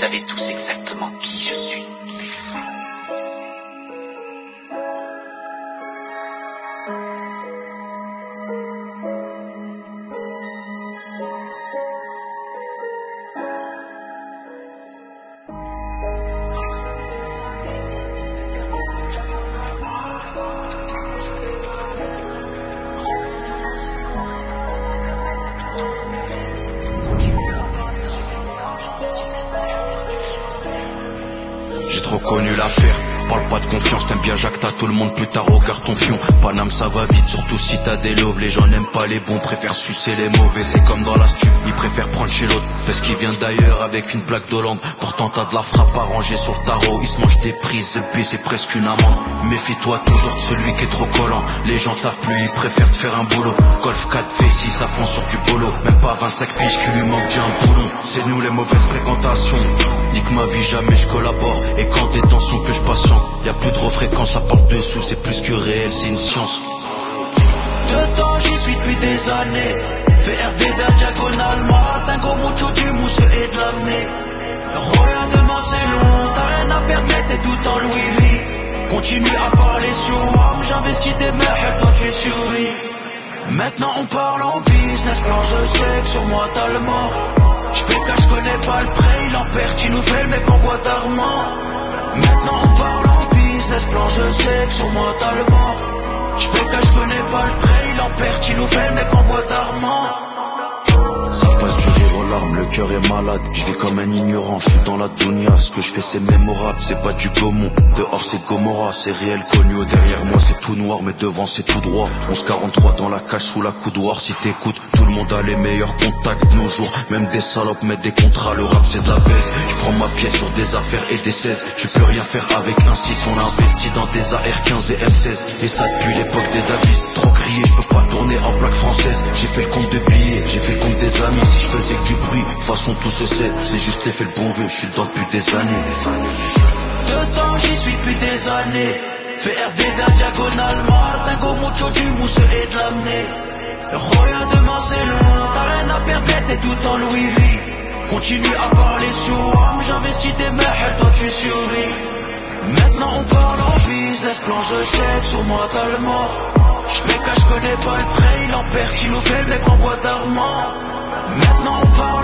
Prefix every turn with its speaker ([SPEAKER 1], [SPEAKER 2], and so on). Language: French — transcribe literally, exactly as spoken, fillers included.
[SPEAKER 1] savez tous exactement qui je suis.
[SPEAKER 2] J'ai trop connu l'affaire, parle pas de confiance, t'aimes bien Jacques, t'as tout le monde plus tard, regarde ton fion. Paname ça va vite, surtout si t'as des loves. Les gens n'aiment pas les bons, préfèrent sucer les mauvais. C'est comme dans la stup, ils préfèrent prendre chez l'autre parce qu'il vient d'ailleurs avec une plaque d'Hollande. Pourtant t'as de la frappe arrangée sur le tarot. Ils se mangent des prises, B c'est presque une amende. Méfie-toi toujours de celui qui est trop collant. Les gens taffent plus, ils préfèrent te faire un boulot. Golf quatre V six à fond sur du bolo. Même pas vingt-cinq piges qui lui manque déjà un boulon. C'est nous les mauvaises fréquentations. Nique ma vie, jamais je collabore. Et quand des tensions que je patiente, y'a plus de refréquence, ça parle dessous. C'est plus que réel, c'est une science.
[SPEAKER 3] De temps j'y suis depuis des années. V R D vers diagonalement. Tango mucho du mousse et de l'amener. Regarde demain c'est long. T'as rien à perdre mais t'es tout en Louis V. Continue à parler sur moi. J'investis des merdes, toi tu survis. Maintenant on parle en business plan. Je sais que sur moi t'as le mort. J'paie car j'connais pas le prêt. Il en perd, il nous fait le mec en voie d'Armand. Maintenant on parle en business plan. Je sais que sur moi t'as le mort. J'paie car j'connais pas le prêt. Il en perd, il nous fait le mec en voie d'Armand.
[SPEAKER 2] Ça passe du rire aux larmes, le cœur est malade. Je vis comme un ignorant, je suis dans la dunia. Ce que je fais c'est mémorable, c'est pas du Gaumont. Dehors c'est Gomorrah, c'est réel connu. Derrière moi c'est tout noir, mais devant c'est tout droit. onze quarante-trois dans la cage sous la coudoir. Si t'écoutes, tout le monde a les meilleurs contacts nos jours. Même des salopes mettent des contrats, le rap c'est de la baisse. Je prends ma pièce sur des affaires et des seize. Tu peux rien faire avec un six, on investit dans des A R quinze et M seize. Et ça depuis l'époque des Davis. Trop crié, je peux pas tourner en plaque française. J'ai fait le compte de billets, j'ai fait le compte des amis. Si je faisais que du bruit, de toute façon tout se sait. C'est juste l'effet le bon vieux, je suis dedans depuis des années.
[SPEAKER 3] De temps j'y suis depuis des années. V R D vers diagonalement. Tango mucho du mousse et de l'amener. Regarde demain c'est long. T'as rien à perdre mais t'es tout en Louis V. Continue à parler sur moi. J'investis des merdes, toi tu survis. Maintenant on parle en business plan. Je sais que sur moi t'as le mort. J'paie car j'connais pas le prêt. Il en perd, il nous fait le mec en voie d'Armand. Maintenant on parle